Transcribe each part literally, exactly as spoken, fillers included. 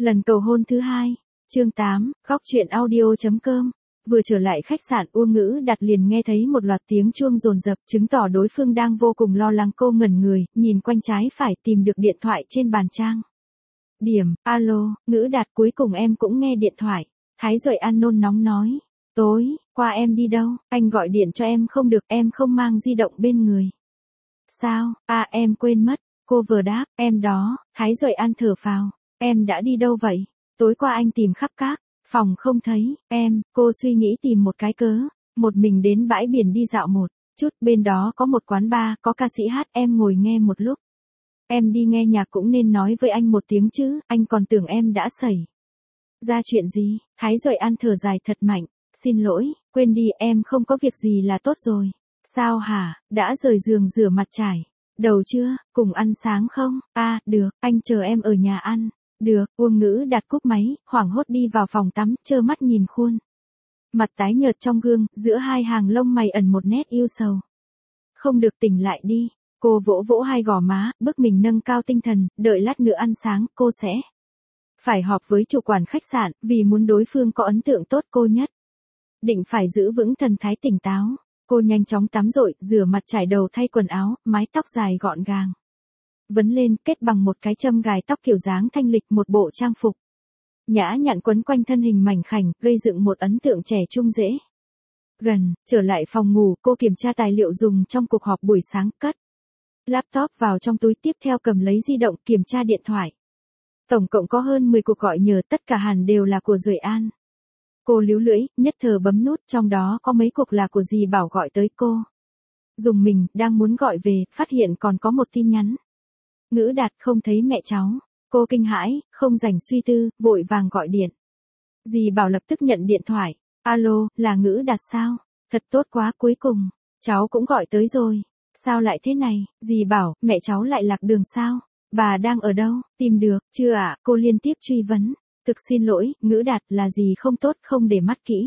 Lần cầu hôn thứ hai, chương tám, góc truyện audio.com. Vừa trở lại khách sạn, Uông Ngữ Đạt liền nghe thấy một loạt tiếng chuông dồn dập, chứng tỏ đối phương đang vô cùng lo lắng. Cô ngẩn người, nhìn quanh trái phải tìm được điện thoại trên bàn trang điểm. Alo, Ngữ Đạt, cuối cùng em cũng nghe điện thoại. Thái Duệ An nôn nóng nói. Tối qua em đi đâu? Anh gọi điện cho em không được, em không mang di động bên người. Sao? À, em quên mất. Cô vừa đáp, em đó. Thái Duệ An thở phào. Em đã đi đâu vậy? Tối qua anh tìm khắp các phòng không thấy em. Cô suy nghĩ tìm một cái cớ, một mình đến bãi biển đi dạo một chút. Bên đó có một quán bar, có ca sĩ hát, em ngồi nghe một lúc. Em đi nghe nhạc cũng nên nói với anh một tiếng chứ, anh còn tưởng em đã xảy ra chuyện gì. Thái Duệ An thở dài thật mạnh. Xin lỗi, quên đi, em không có việc gì là tốt rồi. Sao hả, đã rời giường rửa mặt trải đầu chưa, cùng ăn sáng không? À, được, anh chờ em ở nhà ăn. Được. Uông Ngữ Đạt cúp máy, hoảng hốt đi vào phòng tắm, trơ mắt nhìn khuôn mặt tái nhợt trong gương, giữa hai hàng lông mày ẩn một nét yêu sầu. Không được, tỉnh lại đi. Cô vỗ vỗ hai gò má, bức mình nâng cao tinh thần, đợi lát nữa ăn sáng, cô sẽ phải họp với chủ quản khách sạn, vì muốn đối phương có ấn tượng tốt cô nhất định phải giữ vững thần thái tỉnh táo. Cô nhanh chóng tắm rội, rửa mặt trải đầu, thay quần áo, mái tóc dài gọn gàng vấn lên, kết bằng một cái châm gài tóc kiểu dáng thanh lịch, một bộ trang phục nhã nhặn quấn quanh thân hình mảnh khảnh, gây dựng một ấn tượng trẻ trung dễ gần. Trở lại phòng ngủ, cô kiểm tra tài liệu dùng trong cuộc họp buổi sáng, cất laptop vào trong túi, tiếp theo cầm lấy di động, kiểm tra điện thoại. Tổng cộng có hơn mười cuộc gọi nhờ, tất cả hẳn đều là của Duệ An. Cô líu lưỡi, nhất thời bấm nút, trong đó có mấy cuộc là của dì Bảo gọi tới cô. Dùng mình, đang muốn gọi về, phát hiện còn có một tin nhắn. Ngữ Đạt, không thấy mẹ cháu. Cô kinh hãi, không rảnh suy tư, vội vàng gọi điện. Dì Bảo lập tức nhận điện thoại. Alo, là Ngữ Đạt sao? Thật tốt quá, cuối cùng cháu cũng gọi tới rồi. Sao lại thế này? Dì Bảo, mẹ cháu lại lạc đường sao? Bà đang ở đâu? Tìm được chưa ạ? À? Cô liên tiếp truy vấn. Thực xin lỗi, Ngữ Đạt, là dì không tốt, không để mắt kỹ.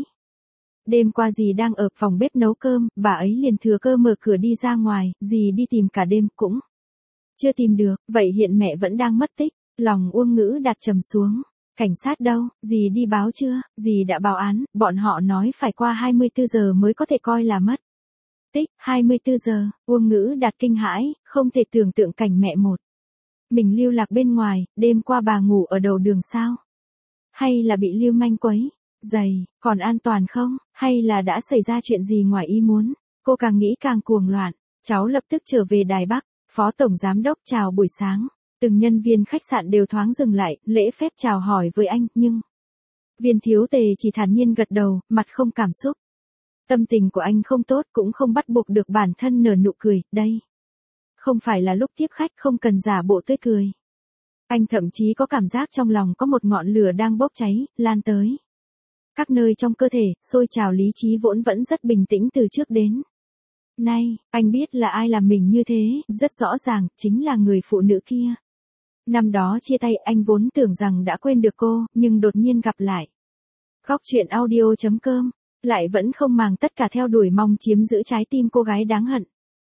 Đêm qua dì đang ở phòng bếp nấu cơm, bà ấy liền thừa cơ mở cửa đi ra ngoài, dì đi tìm cả đêm cũng chưa tìm được, vậy hiện mẹ vẫn đang mất tích. Lòng Uông Ngữ Đạt trầm xuống. Cảnh sát đâu? Dì đi báo chưa? Dì đã báo án, bọn họ nói phải qua hai mươi tư giờ mới có thể coi là mất tích. hai mươi tư giờ, Uông Ngữ Đạt kinh hãi, không thể tưởng tượng cảnh mẹ một mình lưu lạc bên ngoài. Đêm qua bà ngủ ở đầu đường sao? Hay là bị lưu manh quấy giày, còn an toàn không? Hay là đã xảy ra chuyện gì ngoài ý muốn? Cô càng nghĩ càng cuồng loạn. Cháu lập tức trở về Đài Bắc. Phó Tổng Giám Đốc chào buổi sáng. Từng nhân viên khách sạn đều thoáng dừng lại, lễ phép chào hỏi với anh, nhưng Viên Thiếu Tề chỉ thản nhiên gật đầu, mặt không cảm xúc. Tâm tình của anh không tốt, cũng không bắt buộc được bản thân nở nụ cười. Đây không phải là lúc tiếp khách, không cần giả bộ tươi cười. Anh thậm chí có cảm giác trong lòng có một ngọn lửa đang bốc cháy, lan tới các nơi trong cơ thể, sôi trào. Lý trí vốn vẫn rất bình tĩnh từ trước đến nay. Anh biết là ai làm mình như thế, rất rõ ràng, chính là người phụ nữ kia. Năm đó chia tay, anh vốn tưởng rằng đã quên được cô, nhưng đột nhiên gặp lại. Góc truyện audio.com, lại vẫn không màng tất cả theo đuổi, mong chiếm giữ trái tim cô gái đáng hận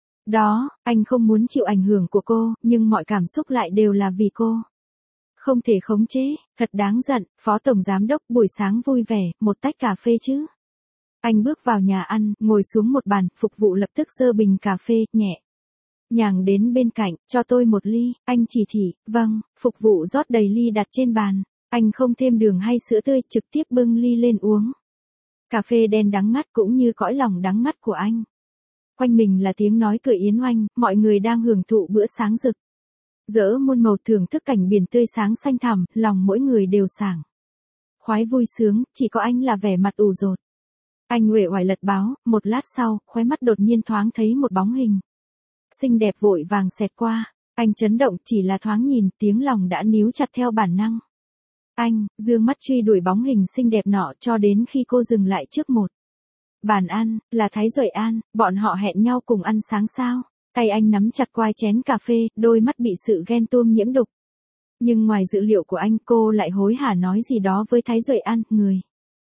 đó. Anh không muốn chịu ảnh hưởng của cô, nhưng mọi cảm xúc lại đều là vì cô. Không thể khống chế, thật đáng giận. Phó Tổng Giám Đốc, buổi sáng vui vẻ, một tách cà phê chứ? Anh bước vào nhà ăn, ngồi xuống một bàn, phục vụ lập tức giơ bình cà phê, nhẹ nhàng đến bên cạnh, cho tôi một ly. Anh chỉ thị, vâng. Phục vụ rót đầy ly đặt trên bàn. Anh không thêm đường hay sữa tươi, trực tiếp bưng ly lên uống. Cà phê đen đắng ngắt, cũng như cõi lòng đắng ngắt của anh. Quanh mình là tiếng nói cười yến oanh, mọi người đang hưởng thụ bữa sáng rực rỡ muôn màu, thưởng thức cảnh biển tươi sáng xanh thẳm, lòng mỗi người đều sảng khoái vui sướng, chỉ có anh là vẻ mặt ủ rột. Anh uể oải lật báo, một lát sau, khóe mắt đột nhiên thoáng thấy một bóng hình xinh đẹp vội vàng xẹt qua. Anh chấn động, chỉ là thoáng nhìn, tiếng lòng đã níu chặt theo bản năng. Anh dương mắt truy đuổi bóng hình xinh đẹp nọ, cho đến khi cô dừng lại trước một bàn ăn. Là Thái Duệ An, bọn họ hẹn nhau cùng ăn sáng sao? Tay anh nắm chặt quai chén cà phê, đôi mắt bị sự ghen tuông nhiễm đục. Nhưng ngoài dự liệu của anh, cô lại hối hả nói gì đó với Thái Duệ An. Người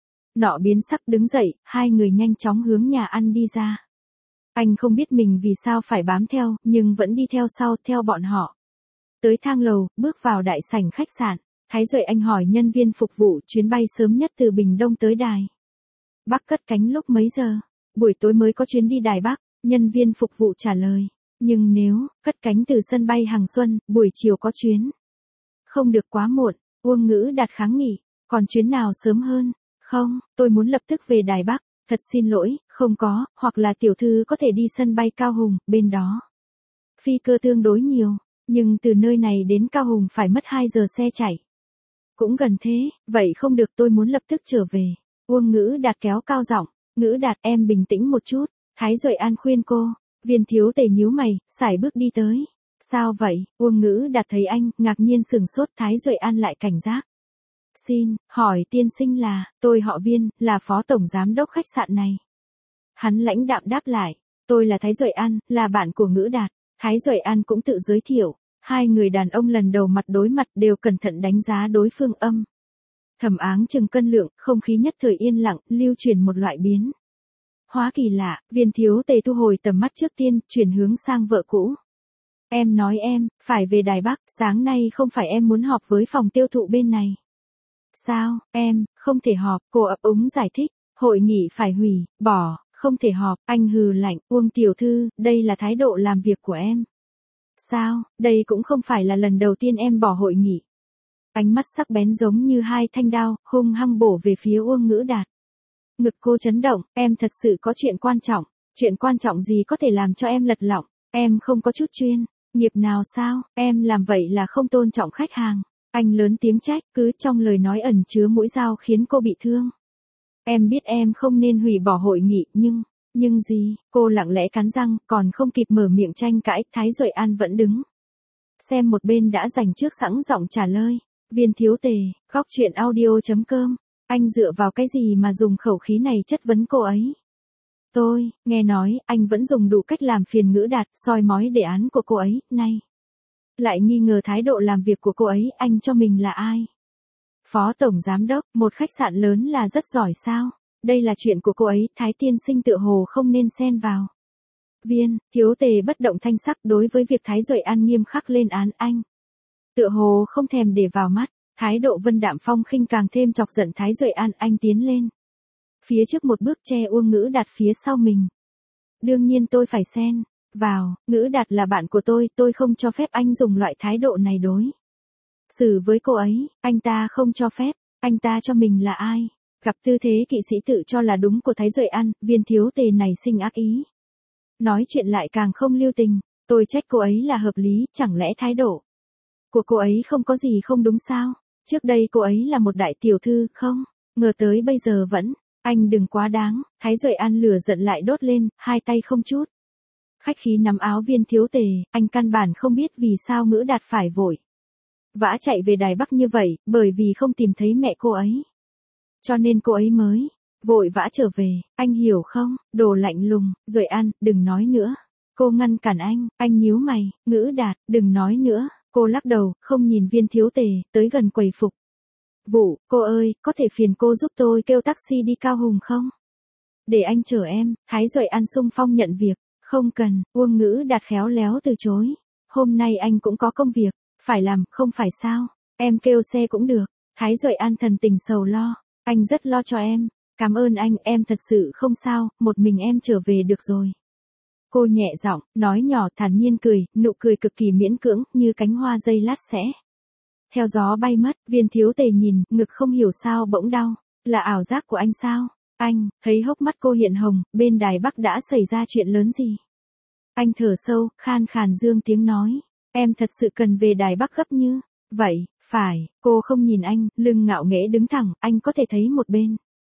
nọ biến sắc đứng dậy, hai người nhanh chóng hướng nhà ăn đi ra. Anh không biết mình vì sao phải bám theo, nhưng vẫn đi theo sau, theo bọn họ tới thang lầu, bước vào đại sảnh khách sạn. Thái Duệ Anh hỏi nhân viên phục vụ chuyến bay sớm nhất từ Bình Đông tới Đài Bắc cất cánh lúc mấy giờ? Buổi tối mới có chuyến đi Đài Bắc, nhân viên phục vụ trả lời. Nhưng nếu cất cánh từ sân bay Hằng Xuân, buổi chiều có chuyến. Không được quá muộn, Uông Ngữ Đạt kháng nghị. Còn chuyến nào sớm hơn? Không, tôi muốn lập tức về Đài Bắc. Thật xin lỗi, không có, hoặc là tiểu thư có thể đi sân bay Cao Hùng, bên đó phi cơ tương đối nhiều, nhưng từ nơi này đến Cao Hùng phải mất hai giờ xe chạy. Cũng gần thế, vậy không được, tôi muốn lập tức trở về. Uông Ngữ Đạt kéo cao giọng, Ngữ Đạt em bình tĩnh một chút, Thái Duệ An khuyên cô. Viên Thiếu Tề nhíu mày, sải bước đi tới. Sao vậy? Uông Ngữ Đạt thấy anh, ngạc nhiên sừng sốt. Thái Duệ An lại cảnh giác. Xin, hỏi tiên sinh là, tôi họ Viên, là phó tổng giám đốc khách sạn này. Hắn lãnh đạm đáp lại, tôi là Thái Duệ An, là bạn của Ngữ Đạt. Thái Duệ An cũng tự giới thiệu. Hai người đàn ông lần đầu mặt đối mặt đều cẩn thận đánh giá đối phương âm. Thẩm Áng chừng cân lượng, không khí nhất thời yên lặng, lưu truyền một loại biến hóa kỳ lạ. Viên Thiếu Tề thu hồi tầm mắt trước tiên, chuyển hướng sang vợ cũ. Em nói em, phải về Đài Bắc, sáng nay không phải em muốn họp với phòng tiêu thụ bên này. Sao, em, không thể họp, cô ấp úng giải thích, hội nghị phải hủy, bỏ, không thể họp, anh hừ lạnh, Uông tiểu thư, đây là thái độ làm việc của em. Sao, đây cũng không phải là lần đầu tiên em bỏ hội nghị. Ánh mắt sắc bén giống như hai thanh đao, hung hăng bổ về phía Uông Ngữ Đạt. Ngực cô chấn động, em thật sự có chuyện quan trọng, chuyện quan trọng gì có thể làm cho em lật lọng, em không có chút chuyên nghiệp nào sao, em làm vậy là không tôn trọng khách hàng. Anh lớn tiếng trách, cứ trong lời nói ẩn chứa mũi dao khiến cô bị thương. Em biết em không nên hủy bỏ hội nghị, nhưng, nhưng gì, cô lặng lẽ cắn răng, còn không kịp mở miệng tranh cãi, Thái Duệ An vẫn đứng xem một bên đã dành trước sẵn giọng trả lời. Viên Thiếu Tề, góc chuyện audio chấm com, anh dựa vào cái gì mà dùng khẩu khí này chất vấn cô ấy? Tôi, nghe nói, anh vẫn dùng đủ cách làm phiền Ngữ Đạt, soi mói đề án của cô ấy, này. Lại nghi ngờ thái độ làm việc của cô ấy, anh cho mình là ai? Phó Tổng Giám Đốc, một khách sạn lớn là rất giỏi sao? Đây là chuyện của cô ấy, Thái tiên sinh tựa hồ không nên xen vào. Viên, Thiếu Tề bất động thanh sắc đối với việc Thái Duệ An nghiêm khắc lên án anh. Tựa hồ không thèm để vào mắt, thái độ vân đạm phong khinh càng thêm chọc giận Thái Duệ An, anh tiến lên. Phía trước một bước che Uông Ngữ Đạt phía sau mình. Đương nhiên tôi phải xen vào, Ngữ Đạt là bạn của tôi, tôi không cho phép anh dùng loại thái độ này đối xử với cô ấy, anh ta không cho phép, anh ta cho mình là ai? Gặp tư thế kỵ sĩ tự cho là đúng của Thái Duệ An, Viên Thiếu Tề này sinh ác ý. Nói chuyện lại càng không lưu tình, tôi trách cô ấy là hợp lý, chẳng lẽ thái độ của cô ấy không có gì không đúng sao? Trước đây cô ấy là một đại tiểu thư, không? Ngờ tới bây giờ vẫn, anh đừng quá đáng, Thái Duệ An lửa giận lại đốt lên, hai tay không chút khách khí nắm áo Viên Thiếu Tề, anh căn bản không biết vì sao Ngữ Đạt phải vội vã chạy về Đài Bắc như vậy, bởi vì không tìm thấy mẹ cô ấy. Cho nên cô ấy mới vội vã trở về, anh hiểu không? Đồ lạnh lùng, Duệ An, đừng nói nữa. Cô ngăn cản anh, anh nhíu mày, Ngữ Đạt, đừng nói nữa. Cô lắc đầu, không nhìn Viên Thiếu Tề, tới gần quầy phục vụ, cô ơi, có thể phiền cô giúp tôi kêu taxi đi Cao Hùng không? Để anh chở em, Thái Duệ An xung phong nhận việc, không cần, Uông Ngữ Đạt khéo léo từ chối. Hôm nay anh cũng có công việc, phải làm, không phải sao, em kêu xe cũng được. Thái Duệ An thần tình sầu lo, anh rất lo cho em, cảm ơn anh, em thật sự không sao, một mình em trở về được rồi. Cô nhẹ giọng, nói nhỏ thản nhiên cười, nụ cười cực kỳ miễn cưỡng, như cánh hoa dây lát sẽ theo gió bay mất. Viên Thiếu Tề nhìn, ngực không hiểu sao bỗng đau, là ảo giác của anh sao? Anh, thấy hốc mắt cô hiện hồng, bên Đài Bắc đã xảy ra chuyện lớn gì? Anh thở sâu, khan khàn dương tiếng nói, em thật sự cần về Đài Bắc gấp như vậy, phải, cô không nhìn anh, lưng ngạo nghễ đứng thẳng, anh có thể thấy một bên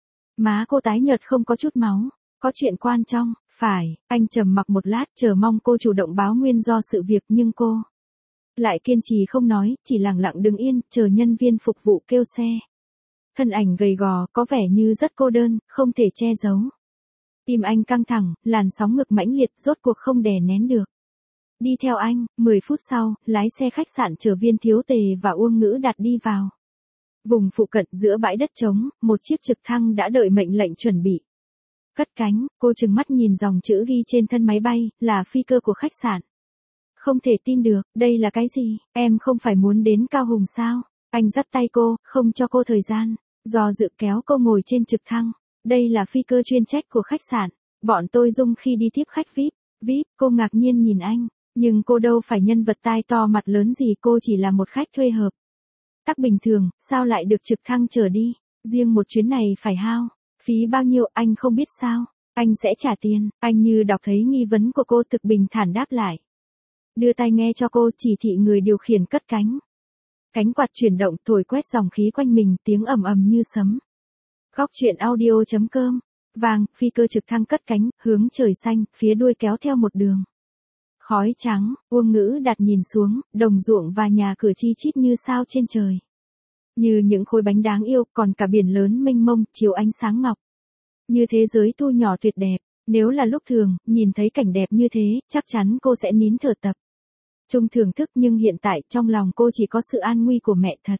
má cô tái nhợt không có chút máu. Có chuyện quan trọng, phải, anh trầm mặc một lát chờ mong cô chủ động báo nguyên do sự việc, nhưng cô lại kiên trì không nói, chỉ lặng lặng đứng yên, chờ nhân viên phục vụ kêu xe. Thân ảnh gầy gò, có vẻ như rất cô đơn, không thể che giấu. Tim anh căng thẳng, làn sóng ngực mãnh liệt, rốt cuộc không đè nén được. Đi theo anh, mười phút sau, lái xe khách sạn chở Viên Thiếu Tề và Uông Ngữ Đạt đi vào vùng phụ cận. Giữa bãi đất trống, một chiếc trực thăng đã đợi mệnh lệnh chuẩn bị cất cánh. Cô trừng mắt nhìn dòng chữ ghi trên thân máy bay, là phi cơ của khách sạn. Không thể tin được, đây là cái gì? Em không phải muốn đến Cao Hùng sao? Anh dắt tay cô, không cho cô thời gian, do dự kéo cô ngồi trên trực thăng. Đây là phi cơ chuyên trách của khách sạn, bọn tôi dùng khi đi tiếp khách vi ai pi. vi ai pi, cô ngạc nhiên nhìn anh, nhưng cô đâu phải nhân vật tai to mặt lớn gì, cô chỉ là một khách thuê hợp tác bình thường, sao lại được trực thăng chở đi, riêng một chuyến này phải hao phí bao nhiêu anh không biết sao, anh sẽ trả tiền, anh như đọc thấy nghi vấn của cô thực bình thản đáp lại. Đưa tai nghe cho cô, chỉ thị người điều khiển cất cánh. Cánh quạt chuyển động thổi quét dòng khí quanh mình, tiếng ầm ầm như sấm. Góc truyện audio.com. Vàng, phi cơ trực thăng cất cánh, hướng trời xanh, phía đuôi kéo theo một đường khói trắng. Uông Ngữ Đạt nhìn xuống, đồng ruộng và nhà cửa chi chít như sao trên trời. Như những khối bánh đáng yêu, còn cả biển lớn mênh mông, chiếu ánh sáng ngọc. Như thế giới thu nhỏ tuyệt đẹp. Nếu là lúc thường, nhìn thấy cảnh đẹp như thế, chắc chắn cô sẽ nín thở tập trung thưởng thức, nhưng hiện tại trong lòng cô chỉ có sự an nguy của mẹ thật.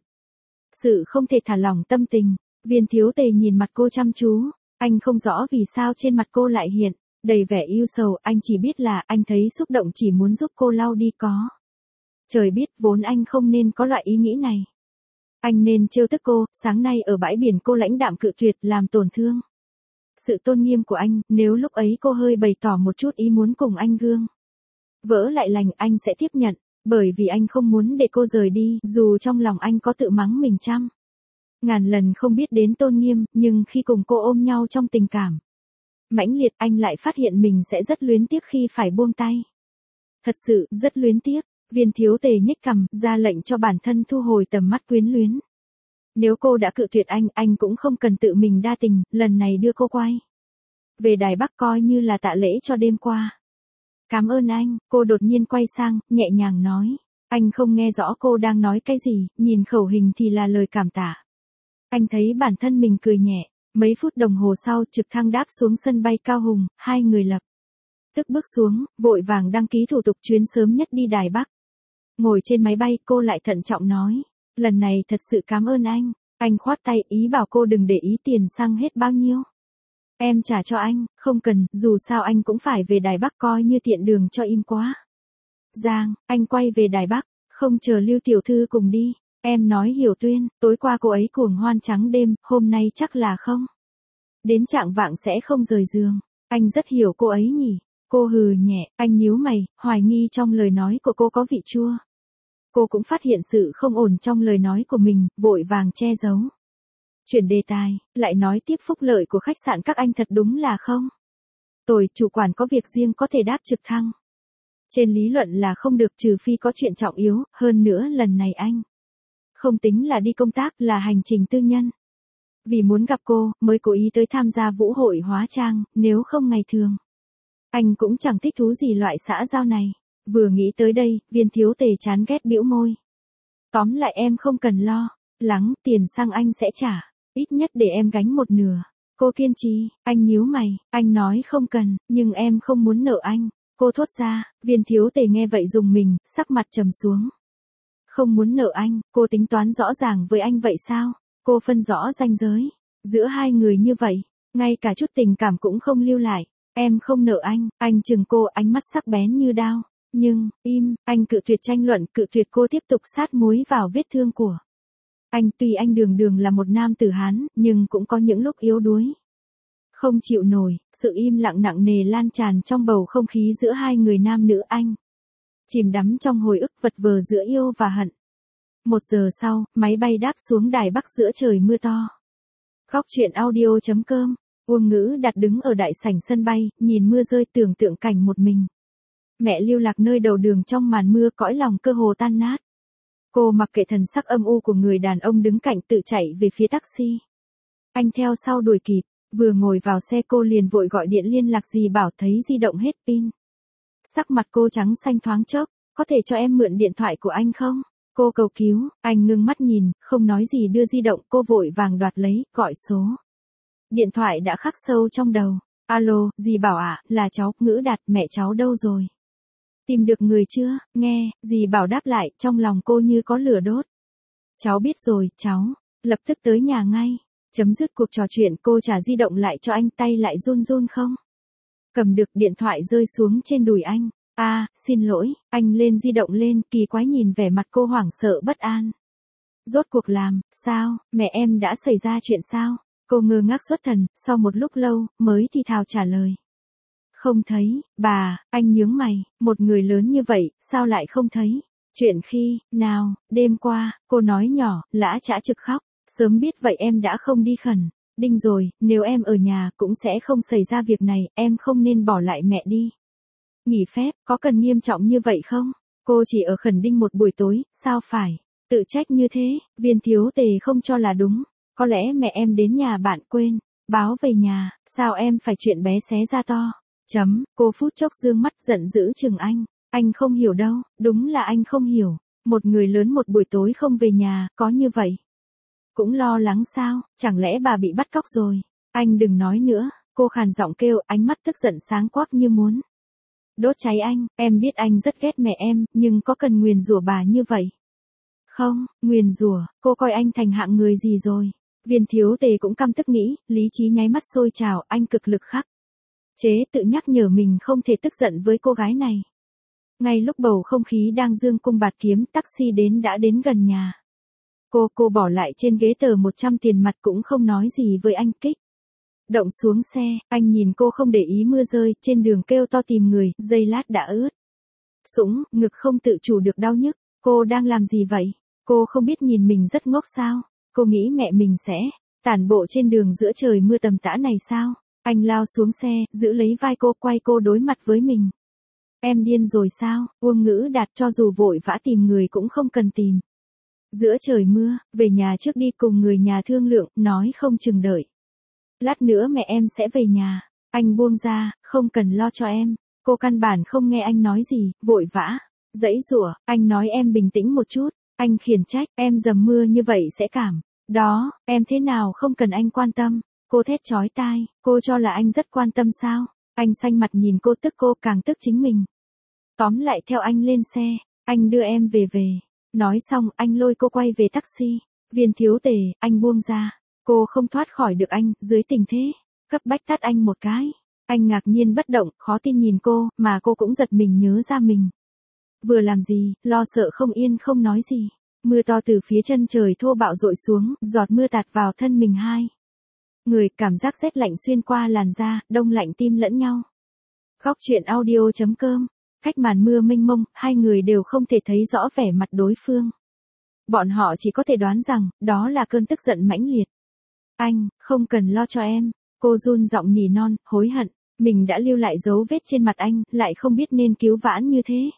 Sự không thể thả lỏng tâm tình. Viên Thiếu Tề nhìn mặt cô chăm chú, anh không rõ vì sao trên mặt cô lại hiện đầy vẻ yêu sầu, anh chỉ biết là anh thấy xúc động, chỉ muốn giúp cô lau đi có. Trời biết vốn anh không nên có loại ý nghĩ này. Anh nên trêu tức cô, sáng nay ở bãi biển cô lãnh đạm cự tuyệt, làm tổn thương sự tôn nghiêm của anh, nếu lúc ấy cô hơi bày tỏ một chút ý muốn cùng anh gương vỡ lại lành, anh sẽ tiếp nhận, bởi vì anh không muốn để cô rời đi, dù trong lòng anh có tự mắng mình trăm ngàn lần không biết đến tôn nghiêm, nhưng khi cùng cô ôm nhau trong tình cảm mãnh liệt, anh lại phát hiện mình sẽ rất luyến tiếc khi phải buông tay. Thật sự, rất luyến tiếc. Viên Thiếu Tề nhếch cằm, ra lệnh cho bản thân thu hồi tầm mắt quyến luyến. Nếu cô đã cự tuyệt anh, anh cũng không cần tự mình đa tình, lần này đưa cô quay về Đài Bắc coi như là tạ lễ cho đêm qua. Cảm ơn anh, cô đột nhiên quay sang, nhẹ nhàng nói. Anh không nghe rõ cô đang nói cái gì, nhìn khẩu hình thì là lời cảm tạ. Anh thấy bản thân mình cười nhẹ. Mấy phút đồng hồ sau, trực thăng đáp xuống sân bay Cao Hùng, hai người lập tức bước xuống, vội vàng đăng ký thủ tục chuyến sớm nhất đi Đài Bắc. Ngồi trên máy bay, cô lại thận trọng nói, lần này thật sự cảm ơn anh. Anh khoát tay, ý bảo cô đừng để ý tiền xăng hết bao nhiêu. Em trả cho anh, không cần, dù sao anh cũng phải về Đài Bắc, coi như tiện đường cho im quá. Giang, anh quay về Đài Bắc, không chờ Lưu tiểu thư cùng đi. Em nói Hiểu Tuyên, tối qua cô ấy cuồng hoan trắng đêm, hôm nay chắc là không. Đến trạng vạng sẽ không rời giường. Anh rất hiểu cô ấy nhỉ. Cô hừ nhẹ, anh nhíu mày, hoài nghi trong lời nói của cô có vị chua. Cô cũng phát hiện sự không ổn trong lời nói của mình, vội vàng che giấu. Chuyển đề tài, lại nói tiếp phúc lợi của khách sạn các anh thật đúng là không tồi, chủ quản có việc riêng có thể đáp trực thăng. Trên lý luận là không được, trừ phi có chuyện trọng yếu, hơn nữa lần này anh không tính là đi công tác, là hành trình tư nhân. Vì muốn gặp cô, mới cố ý tới tham gia vũ hội hóa trang, nếu không ngày thường. Anh cũng chẳng thích thú gì loại xã giao này. Vừa nghĩ tới đây, Viên Thiếu Tề chán ghét bĩu môi. Tóm lại em không cần lo lắng, tiền xăng anh sẽ trả, ít nhất để em gánh một nửa. Cô kiên trì, anh nhíu mày, anh nói không cần, nhưng em không muốn nợ anh. Cô thốt ra, Viên Thiếu Tề nghe vậy rùng mình, sắc mặt trầm xuống. Không muốn nợ anh, cô tính toán rõ ràng với anh vậy sao? Cô phân rõ ranh giới giữa hai người như vậy, ngay cả chút tình cảm cũng không lưu lại. Em không nợ anh, anh chừng cô, ánh mắt sắc bén như đao. Nhưng, im, anh cự tuyệt tranh luận, cự tuyệt cô tiếp tục sát muối vào vết thương của anh. Tuy anh đường đường là một nam tử Hán, nhưng cũng có những lúc yếu đuối. Không chịu nổi, sự im lặng nặng nề lan tràn trong bầu không khí giữa hai người nam nữ. Anh chìm đắm trong hồi ức vật vờ giữa yêu và hận. Một giờ sau, máy bay đáp xuống Đài Bắc giữa trời mưa to. Góc truyện audio.com. Uông Ngữ Đạt đứng ở đại sảnh sân bay, nhìn mưa rơi, tưởng tượng cảnh một mình mẹ lưu lạc nơi đầu đường trong màn mưa, cõi lòng cơ hồ tan nát. Cô mặc kệ thần sắc âm u của người đàn ông đứng cạnh, tự chạy về phía taxi. Anh theo sau đuổi kịp, vừa ngồi vào xe cô liền vội gọi điện liên lạc dì Bảo, thấy di động hết pin. Sắc mặt cô trắng xanh thoáng chốc, có thể cho em mượn điện thoại của anh không? Cô cầu cứu, anh ngưng mắt nhìn, không nói gì đưa di động, cô vội vàng đoạt lấy, gọi số. Điện thoại đã khắc sâu trong đầu. Alo, dì Bảo ạ, à, là cháu, Ngữ Đạt, mẹ cháu đâu rồi? Tìm được người chưa? Nghe, dì Bảo đáp lại, trong lòng cô như có lửa đốt. Cháu biết rồi, cháu, lập tức tới nhà ngay. Chấm dứt cuộc trò chuyện, cô trả di động lại cho anh, tay lại run run không cầm được, điện thoại rơi xuống trên đùi anh. A, à, xin lỗi, anh lên di động lên, kỳ quái nhìn vẻ mặt cô hoảng sợ bất an. Rốt cuộc làm, sao, mẹ em đã xảy ra chuyện sao? Cô ngơ ngác xuất thần, sau một lúc lâu, mới thì thào trả lời. Không thấy, bà, anh nhướng mày, một người lớn như vậy, sao lại không thấy? Chuyện khi, nào, đêm qua, cô nói nhỏ, lã chã trực khóc, sớm biết vậy em đã không đi khẩn. Đinh rồi, nếu em ở nhà cũng sẽ không xảy ra việc này, em không nên bỏ lại mẹ đi. Nghỉ phép, có cần nghiêm trọng như vậy không? Cô chỉ ở khẩn đinh một buổi tối, sao phải? Tự trách như thế, Viên Thiếu Tề không cho là đúng. Có lẽ mẹ em đến nhà bạn quên, báo về nhà, sao em phải chuyện bé xé ra to? Chấm, cô phút chốc dương mắt giận dữ chừng anh. Anh không hiểu đâu, đúng là anh không hiểu. Một người lớn một buổi tối không về nhà, có như vậy. Cũng lo lắng sao, chẳng lẽ bà bị bắt cóc rồi? Anh đừng nói nữa, cô khàn giọng kêu, ánh mắt tức giận sáng quắc như muốn đốt cháy anh. Em biết anh rất ghét mẹ em, nhưng có cần nguyền rủa bà như vậy? Không, nguyền rủa, cô coi anh thành hạng người gì rồi? Viên Thiếu Tề cũng căm tức nghĩ, lý trí nháy mắt sôi trào, anh cực lực khắc chế tự nhắc nhở mình không thể tức giận với cô gái này. Ngay lúc bầu không khí đang dương cung bạt kiếm, taxi đến đã đến gần nhà. Cô, cô bỏ lại trên ghế tờ một trăm tiền mặt cũng không nói gì với anh. Kích động xuống xe, anh nhìn cô không để ý mưa rơi, trên đường kêu to tìm người, giây lát đã ướt sũng, ngực không tự chủ được đau nhức. Cô đang làm gì vậy? Cô không biết nhìn mình rất ngốc sao? Cô nghĩ mẹ mình sẽ tản bộ trên đường giữa trời mưa tầm tã này sao? Anh lao xuống xe, giữ lấy vai cô, quay cô đối mặt với mình. Em điên rồi sao? Uông Ngữ Đạt cho dù vội vã tìm người cũng không cần tìm. Giữa trời mưa, về nhà trước đi, cùng người nhà thương lượng, nói không chừng đợi lát nữa mẹ em sẽ về nhà. Anh buông ra, không cần lo cho em. Cô căn bản không nghe anh nói gì, vội vã giãy giụa. Anh nói em bình tĩnh một chút. Anh khiển trách, em dầm mưa như vậy sẽ cảm đó, em thế nào không cần anh quan tâm. Cô thét chói tai, cô cho là anh rất quan tâm sao? Anh xanh mặt nhìn cô, tức cô càng tức chính mình. Tóm lại theo anh lên xe, anh đưa em về về. Nói xong, anh lôi cô quay về taxi. Viên Thiếu Tề, anh buông ra. Cô không thoát khỏi được anh, dưới tình thế cấp bách tát anh một cái. Anh ngạc nhiên bất động, khó tin nhìn cô, mà cô cũng giật mình nhớ ra mình vừa làm gì, lo sợ không yên không nói gì. Mưa to từ phía chân trời thô bạo dội xuống, giọt mưa tạt vào thân mình hai người, cảm giác rét lạnh xuyên qua làn da, đông lạnh tim lẫn nhau. Góc truyện audio chấm com. Cách màn mưa mênh mông, hai người đều không thể thấy rõ vẻ mặt đối phương. Bọn họ chỉ có thể đoán rằng, đó là cơn tức giận mãnh liệt. Anh, không cần lo cho em. Cô run giọng nỉ non, hối hận. Mình đã lưu lại dấu vết trên mặt anh, lại không biết nên cứu vãn như thế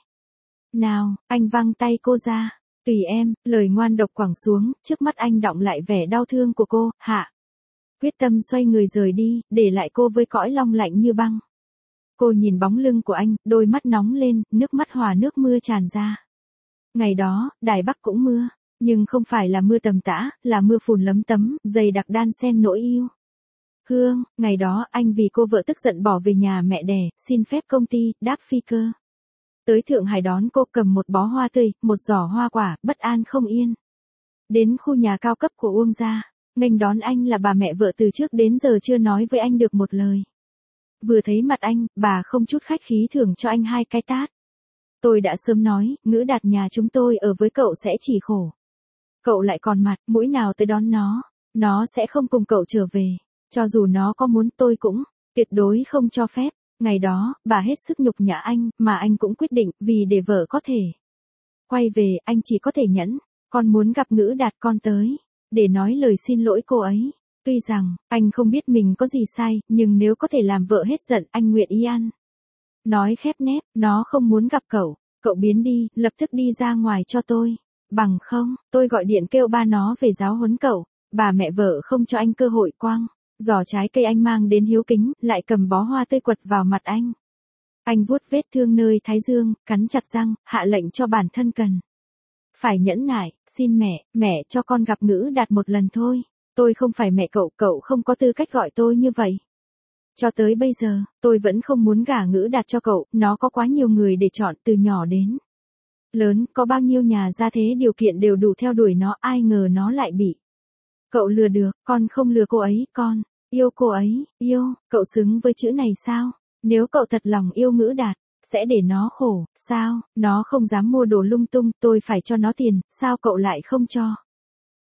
nào. Anh văng tay cô ra. Tùy em, lời ngoan độc quẳng xuống, trước mắt anh đọng lại vẻ đau thương của cô, hạ quyết tâm xoay người rời đi, để lại cô với cõi lòng lạnh như băng. Cô nhìn bóng lưng của anh, đôi mắt nóng lên, nước mắt hòa nước mưa tràn ra. Ngày đó, Đài Bắc cũng mưa, nhưng không phải là mưa tầm tã, là mưa phùn lấm tấm, dày đặc đan xen nỗi yêu Hương. Ngày đó, anh vì cô vợ tức giận bỏ về nhà mẹ đẻ, xin phép công ty, đáp phi cơ tới Thượng Hải đón cô, cầm một bó hoa tươi, một giỏ hoa quả, bất an không yên. Đến khu nhà cao cấp của Uông gia, nghênh đón anh là bà mẹ vợ từ trước đến giờ chưa nói với anh được một lời. Vừa thấy mặt anh, bà không chút khách khí thưởng cho anh hai cái tát. Tôi đã sớm nói, Ngữ Đạt nhà chúng tôi ở với cậu sẽ chỉ khổ. Cậu lại còn mặt, mũi nào tới đón nó, nó sẽ không cùng cậu trở về. Cho dù nó có muốn, tôi cũng tuyệt đối không cho phép. Ngày đó, bà hết sức nhục nhã anh, mà anh cũng quyết định, vì để vợ có thể quay về, anh chỉ có thể nhẫn. Con muốn gặp Ngữ Đạt, con tới để nói lời xin lỗi cô ấy. Tuy rằng, anh không biết mình có gì sai, nhưng nếu có thể làm vợ hết giận, anh nguyện ý ăn. Nói khép nép, nó không muốn gặp cậu. Cậu biến đi, lập tức đi ra ngoài cho tôi. Bằng không, tôi gọi điện kêu ba nó về giáo huấn cậu. Bà mẹ vợ không cho anh cơ hội quăng giỏ trái cây anh mang đến hiếu kính, lại cầm bó hoa tươi quật vào mặt anh. Anh vuốt vết thương nơi thái dương, cắn chặt răng, hạ lệnh cho bản thân cần phải nhẫn nại. Xin mẹ, mẹ cho con gặp Ngữ Đạt một lần thôi. Tôi không phải mẹ cậu, cậu không có tư cách gọi tôi như vậy. Cho tới bây giờ, tôi vẫn không muốn gả Ngữ Đạt cho cậu, nó có quá nhiều người để chọn, từ nhỏ đến lớn, có bao nhiêu nhà gia thế điều kiện đều đủ theo đuổi nó, ai ngờ nó lại bị cậu lừa được. Con không lừa cô ấy, con yêu cô ấy. Yêu, cậu xứng với chữ này sao? Nếu cậu thật lòng yêu Ngữ Đạt, sẽ để nó khổ, sao? Nó không dám mua đồ lung tung, tôi phải cho nó tiền, sao cậu lại không cho?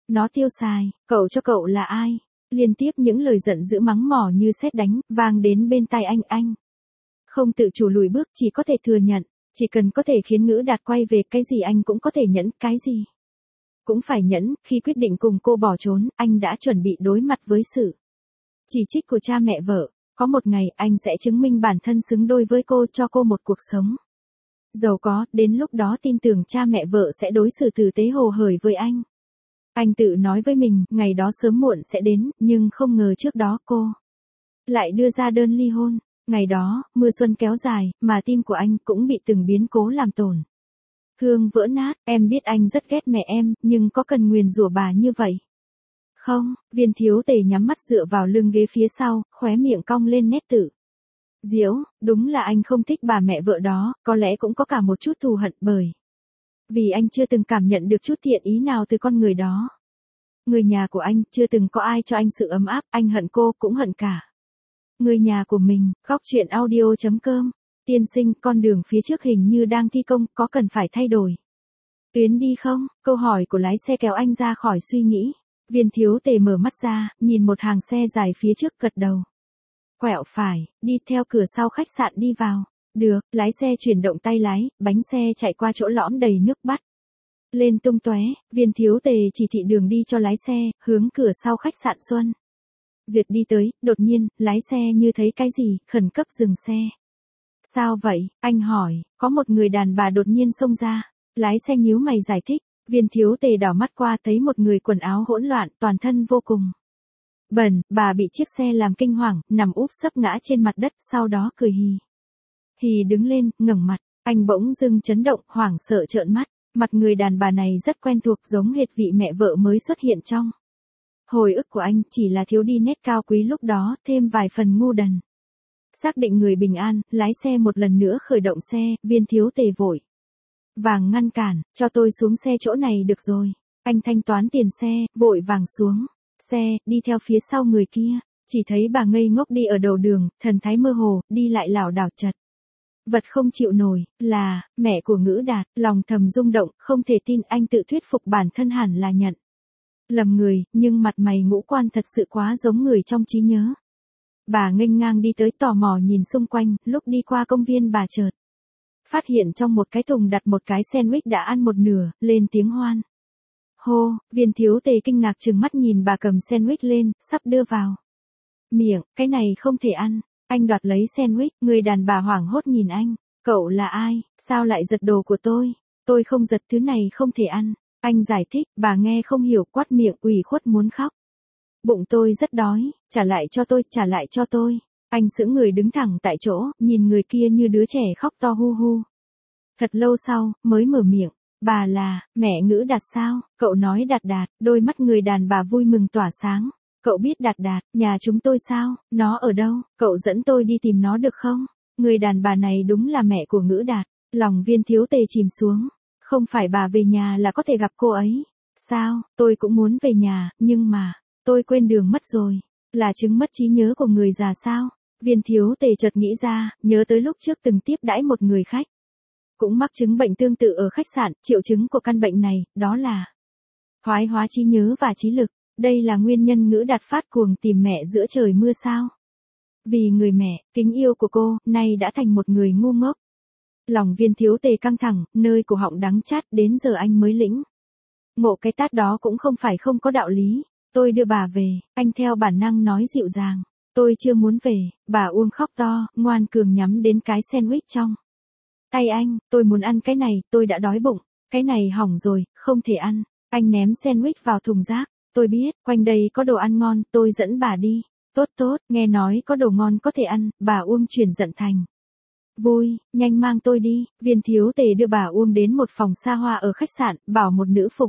Nó tiêu xài, cậu cho cậu là ai? Liên tiếp những lời giận dữ mắng mỏ như sét đánh, vang đến bên tai anh anh. Không tự chủ lùi bước, chỉ có thể thừa nhận, chỉ cần có thể khiến Ngữ Đạt quay về, cái gì anh cũng có thể nhẫn, cái gì cũng phải nhẫn. Khi quyết định cùng cô bỏ trốn, anh đã chuẩn bị đối mặt với sự chỉ trích của cha mẹ vợ. Có một ngày anh sẽ chứng minh bản thân xứng đôi với cô, cho cô một cuộc sống giàu có, đến lúc đó tin tưởng cha mẹ vợ sẽ đối xử tử tế hồ hởi với anh. Anh tự nói với mình, ngày đó sớm muộn sẽ đến, nhưng không ngờ trước đó cô lại đưa ra đơn ly hôn. Ngày đó, mưa xuân kéo dài, mà tim của anh cũng bị từng biến cố làm tổn thương vỡ nát. Em biết anh rất ghét mẹ em, nhưng có cần nguyền rủa bà như vậy không? Viên Thiếu Tề nhắm mắt dựa vào lưng ghế phía sau, khóe miệng cong lên nét tự diễu. Đúng là anh không thích bà mẹ vợ đó, có lẽ cũng có cả một chút thù hận, bởi vì anh chưa từng cảm nhận được chút thiện ý nào từ con người đó. Người nhà của anh, chưa từng có ai cho anh sự ấm áp, anh hận cô, cũng hận cả người nhà của mình. Góc truyện audio chấm com. Tiên sinh, con đường phía trước hình như đang thi công, có cần phải thay đổi tuyến đi không? Câu hỏi của lái xe kéo anh ra khỏi suy nghĩ. Viên Thiếu Tề mở mắt ra, nhìn một hàng xe dài phía trước, gật đầu. Quẹo phải, đi theo cửa sau khách sạn đi vào. Được, lái xe chuyển động tay lái, bánh xe chạy qua chỗ lõm đầy nước bắt lên tung tóe. Viên Thiếu Tề chỉ thị đường đi cho lái xe, hướng cửa sau khách sạn Xuân Duyệt đi tới. Đột nhiên, lái xe như thấy cái gì, khẩn cấp dừng xe. Sao vậy? Anh hỏi. Có một người đàn bà đột nhiên xông ra. Lái xe nhíu mày giải thích. Viên Thiếu Tề đảo mắt qua, thấy một người quần áo hỗn loạn, toàn thân vô cùng bẩn. Bà bị chiếc xe làm kinh hoàng, nằm úp sấp ngã trên mặt đất, sau đó cười hì hì đứng lên, ngẩng mặt. Anh bỗng dưng chấn động, hoảng sợ trợn mắt. Mặt người đàn bà này rất quen thuộc, giống hệt vị mẹ vợ mới xuất hiện trong hồi ức của anh, chỉ là thiếu đi nét cao quý lúc đó, thêm vài phần ngu đần. Xác định người bình an, lái xe một lần nữa khởi động xe. Viên Thiếu Tề vội vàng ngăn cản, cho tôi xuống xe chỗ này được rồi. Anh thanh toán tiền xe, vội vàng xuống xe, đi theo phía sau người kia. Chỉ thấy bà ngây ngốc đi ở đầu đường, thần thái mơ hồ, đi lại lảo đảo chật vật không chịu nổi. Là mẹ của Ngữ Đạt. Lòng thầm rung động, không thể tin. Anh tự thuyết phục bản thân hẳn là nhận lầm người, nhưng mặt mày ngũ quan thật sự quá giống người trong trí nhớ. Bà nghênh ngang đi tới, tò mò nhìn xung quanh. Lúc đi qua công viên, bà chợt phát hiện trong một cái thùng đặt một cái sandwich đã ăn một nửa, lên tiếng hoan hô. Viên Thiếu Tề kinh ngạc trừng mắt nhìn bà cầm sandwich lên, sắp đưa vào miệng. Cái này không thể ăn. Anh đoạt lấy sandwich. Người đàn bà hoảng hốt nhìn anh. Cậu là ai? Sao lại giật đồ của tôi? Tôi không giật, thứ này không thể ăn. Anh giải thích. Bà nghe không hiểu, quát miệng ủy khuất muốn khóc. Bụng tôi rất đói, trả lại cho tôi, trả lại cho tôi. Anh sững người đứng thẳng tại chỗ, nhìn người kia như đứa trẻ khóc to hu hu. Thật lâu sau, mới mở miệng. Bà là mẹ Ngữ Đạt sao? Cậu nói Đạt Đạt. Đôi mắt người đàn bà vui mừng tỏa sáng. Cậu biết Đạt Đạt, nhà chúng tôi sao? Nó ở đâu? Cậu dẫn tôi đi tìm nó được không? Người đàn bà này đúng là mẹ của Ngữ Đạt. Lòng Viên Thiếu Tề chìm xuống. Không phải bà về nhà là có thể gặp cô ấy. Sao? Tôi cũng muốn về nhà, nhưng mà tôi quên đường mất rồi. Là chứng mất trí nhớ của người già sao? Viên Thiếu Tề chợt nghĩ ra, nhớ tới lúc trước từng tiếp đãi một người khách cũng mắc chứng bệnh tương tự ở khách sạn. Triệu chứng của căn bệnh này, đó là thoái hóa trí nhớ và trí lực. Đây là nguyên nhân Ngữ Đạt phát cuồng tìm mẹ giữa trời mưa sao? Vì người mẹ kính yêu của cô, nay đã thành một người ngu ngốc. Lòng Viên Thiếu Tề căng thẳng, nơi cổ họng đắng chát, đến giờ anh mới lĩnh ngộ cái tát đó cũng không phải không có đạo lý. Tôi đưa bà về. Anh theo bản năng nói dịu dàng. Tôi chưa muốn về. Bà Uông khóc to, ngoan cường nhắm đến cái sandwich trong tay anh. Tôi muốn ăn cái này, tôi đã đói bụng. Cái này hỏng rồi, không thể ăn. Anh ném sandwich vào thùng rác. Tôi biết, quanh đây có đồ ăn ngon, tôi dẫn bà đi. Tốt tốt, nghe nói có đồ ngon có thể ăn. Bà Uông chuyển giận thành vui, nhanh mang tôi đi. Viên Thiếu Tề đưa bà Uông đến một phòng xa hoa ở khách sạn, bảo một nữ phục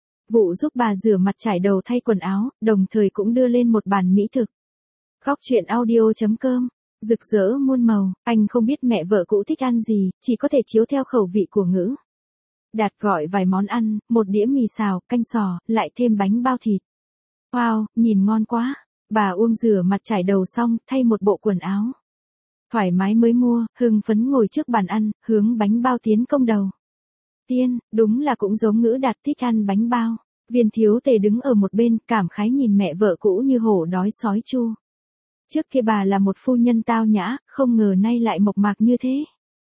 vụ giúp bà rửa mặt, trải đầu, thay quần áo, đồng thời cũng đưa lên một bàn mỹ thực. Góc truyện audio chấm com. Rực rỡ muôn màu. Anh không biết mẹ vợ cũ thích ăn gì, chỉ có thể chiếu theo khẩu vị của Ngữ Đạt gọi vài món ăn, một đĩa mì xào, canh sò, lại thêm bánh bao thịt. Wow, nhìn ngon quá. Bà Uông rửa mặt trải đầu xong, thay một bộ quần áo thoải mái mới mua, hưng phấn ngồi trước bàn ăn, hướng bánh bao tiến công đầu tiên. Đúng là cũng giống Ngữ Đạt thích ăn bánh bao. Viên thiếu tề đứng ở một bên, cảm khái nhìn mẹ vợ cũ như hổ đói sói chu. Trước kia bà là một phu nhân tao nhã, không ngờ nay lại mộc mạc như thế.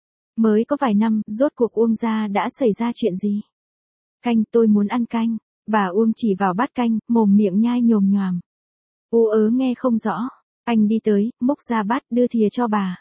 Mới có vài năm, rốt cuộc Uông gia đã xảy ra chuyện gì? Canh, tôi muốn ăn canh. Bà Uông chỉ vào bát canh, mồm miệng nhai nhồm nhoàm. Ú ớ nghe không rõ. Anh đi tới, múc ra bát đưa thìa cho bà.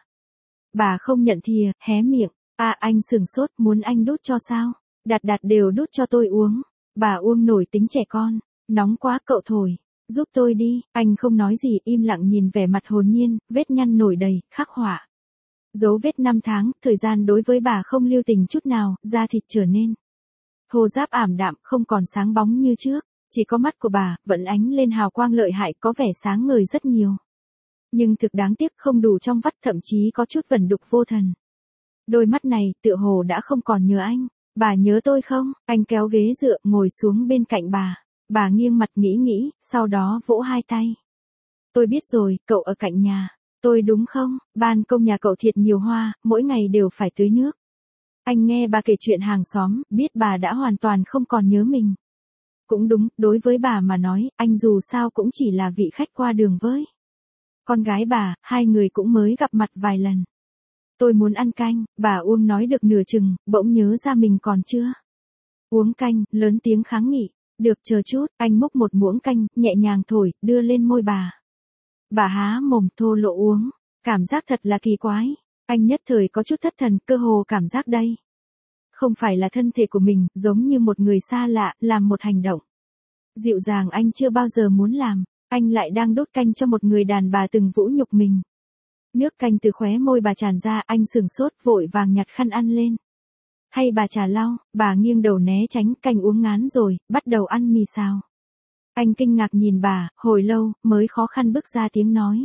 Bà không nhận thìa, hé miệng. À anh sửng sốt, muốn anh đút cho sao? Đạt đạt đều đút cho tôi uống. Bà Uông nổi tính trẻ con. Nóng quá cậu thổi. Giúp tôi đi. Anh không nói gì, im lặng nhìn vẻ mặt hồn nhiên, vết nhăn nổi đầy, khắc họa. Dấu vết năm tháng, thời gian đối với bà không lưu tình chút nào, da thịt trở nên thô ráp ảm đạm, không còn sáng bóng như trước. Chỉ có mắt của bà, vẫn ánh lên hào quang lợi hại, có vẻ sáng ngời rất nhiều. Nhưng thực đáng tiếc không đủ trong vắt, thậm chí có chút vẩn đục vô thần. Đôi mắt này, tựa hồ đã không còn nhớ anh. Bà nhớ tôi không? Anh kéo ghế dựa, ngồi xuống bên cạnh bà. Bà nghiêng mặt nghĩ nghĩ, sau đó vỗ hai tay. Tôi biết rồi, cậu ở cạnh nhà. Tôi đúng không? Ban công nhà cậu thiệt nhiều hoa, mỗi ngày đều phải tưới nước. Anh nghe bà kể chuyện hàng xóm, biết bà đã hoàn toàn không còn nhớ mình. Cũng đúng, đối với bà mà nói, anh dù sao cũng chỉ là vị khách qua đường với con gái bà, hai người cũng mới gặp mặt vài lần. Tôi muốn ăn canh, bà Uông nói được nửa chừng, bỗng nhớ ra mình còn chưa uống canh, lớn tiếng kháng nghị. Được chờ chút, anh múc một muỗng canh, nhẹ nhàng thổi, đưa lên môi bà. Bà há mồm thô lỗ uống, cảm giác thật là kỳ quái. Anh nhất thời có chút thất thần, cơ hồ cảm giác đây không phải là thân thể của mình, giống như một người xa lạ, làm một hành động dịu dàng anh chưa bao giờ muốn làm. Anh lại đang đốt canh cho một người đàn bà từng vũ nhục mình. Nước canh từ khóe môi bà tràn ra, anh sửng sốt, vội vàng nhặt khăn ăn lên. Hay bà trà lau, bà nghiêng đầu né tránh, canh uống ngán rồi, bắt đầu ăn mì xào. Anh kinh ngạc nhìn bà, hồi lâu, mới khó khăn bước ra tiếng nói.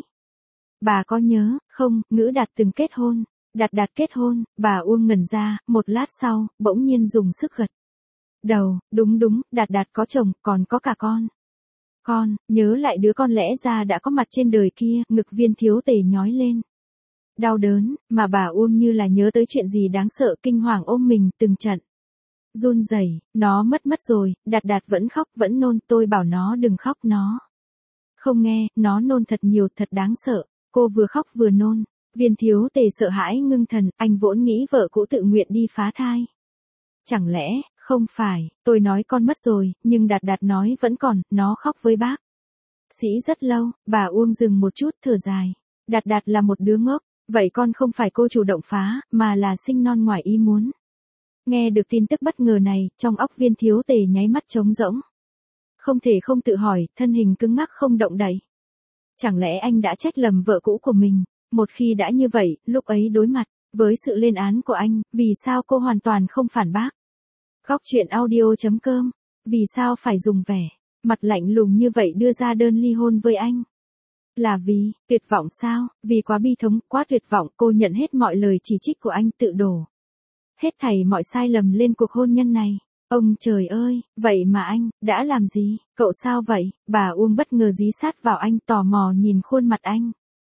Bà có nhớ, không, Ngữ Đạt từng kết hôn. Đạt Đạt kết hôn, bà Uông ngẩn ra, một lát sau, bỗng nhiên dùng sức gật đầu, đúng đúng, Đạt Đạt có chồng, còn có cả con. Con, nhớ lại đứa con lẽ ra đã có mặt trên đời kia, ngực viên thiếu tề nhói lên. Đau đớn, mà bà Uông như là nhớ tới chuyện gì đáng sợ, kinh hoàng ôm mình, từng trận run rẩy, nó mất mất rồi, Đạt Đạt vẫn khóc, vẫn nôn, tôi bảo nó đừng khóc, nó không nghe, nó nôn thật nhiều, thật đáng sợ. Cô vừa khóc vừa nôn. Viên thiếu tề sợ hãi ngưng thần, anh vốn nghĩ vợ cũ tự nguyện đi phá thai. Chẳng lẽ, không phải, tôi nói con mất rồi, nhưng Đạt Đạt nói vẫn còn, nó khóc với bác sĩ rất lâu. Bà Uông dừng một chút, thở dài. Đạt Đạt là một đứa ngốc, vậy con không phải cô chủ động phá, mà là sinh non ngoài ý muốn. Nghe được tin tức bất ngờ này, trong óc viên thiếu tề nháy mắt trống rỗng. Không thể không tự hỏi, thân hình cứng ngắc không động đậy. Chẳng lẽ anh đã trách lầm vợ cũ của mình? Một khi đã như vậy, lúc ấy đối mặt với sự lên án của anh, vì sao cô hoàn toàn không phản bác? Góc truyện audio chấm com. Vì sao phải dùng vẻ mặt lạnh lùng như vậy đưa ra đơn ly hôn với anh? Là vì tuyệt vọng sao? Vì quá bi thống, quá tuyệt vọng, cô nhận hết mọi lời chỉ trích của anh, tự đổ hết thảy mọi sai lầm lên cuộc hôn nhân này. Ông trời ơi, vậy mà anh đã làm gì? Cậu sao vậy? Bà Uông bất ngờ dí sát vào anh, tò mò nhìn khuôn mặt anh.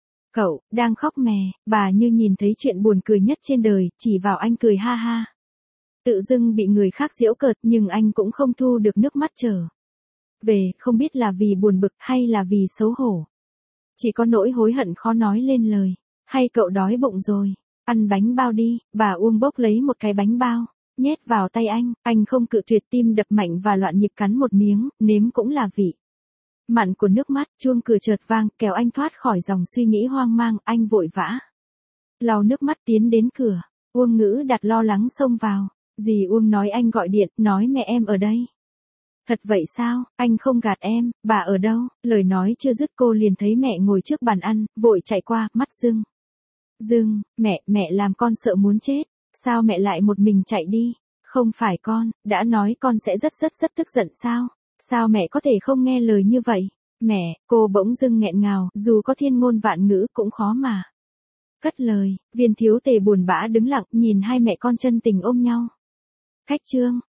Cậu đang khóc mè, bà như nhìn thấy chuyện buồn cười nhất trên đời, chỉ vào anh cười ha ha. Tự dưng bị người khác giễu cợt, nhưng anh cũng không thu được nước mắt trở về, không biết là vì buồn bực hay là vì xấu hổ. Chỉ có nỗi hối hận khó nói lên lời. Hay cậu đói bụng rồi? Ăn bánh bao đi. Bà Uông bốc lấy một cái bánh bao, nhét vào tay anh. Anh không cự tuyệt, tim đập mạnh và loạn nhịp, cắn một miếng, nếm cũng là vị mặn của nước mắt. Chuông cửa chợt vang, kéo anh thoát khỏi dòng suy nghĩ hoang mang. Anh vội vã lau nước mắt tiến đến cửa. Uông Ngữ Đạt lo lắng xông vào. Dì Uông nói anh gọi điện, nói mẹ em ở đây. Thật vậy sao? Anh không gạt em. Bà ở đâu? Lời nói chưa dứt cô liền thấy mẹ ngồi trước bàn ăn, vội chạy qua, mắt rưng rưng. Mẹ, mẹ làm con sợ muốn chết. Sao mẹ lại một mình chạy đi? Không phải con, đã nói con sẽ rất rất rất tức giận sao? Sao mẹ có thể không nghe lời như vậy? Mẹ, cô bỗng dưng nghẹn ngào, dù có thiên ngôn vạn ngữ cũng khó mà cất lời. Viên thiếu tề buồn bã đứng lặng, nhìn hai mẹ con chân tình ôm nhau. Khách trương,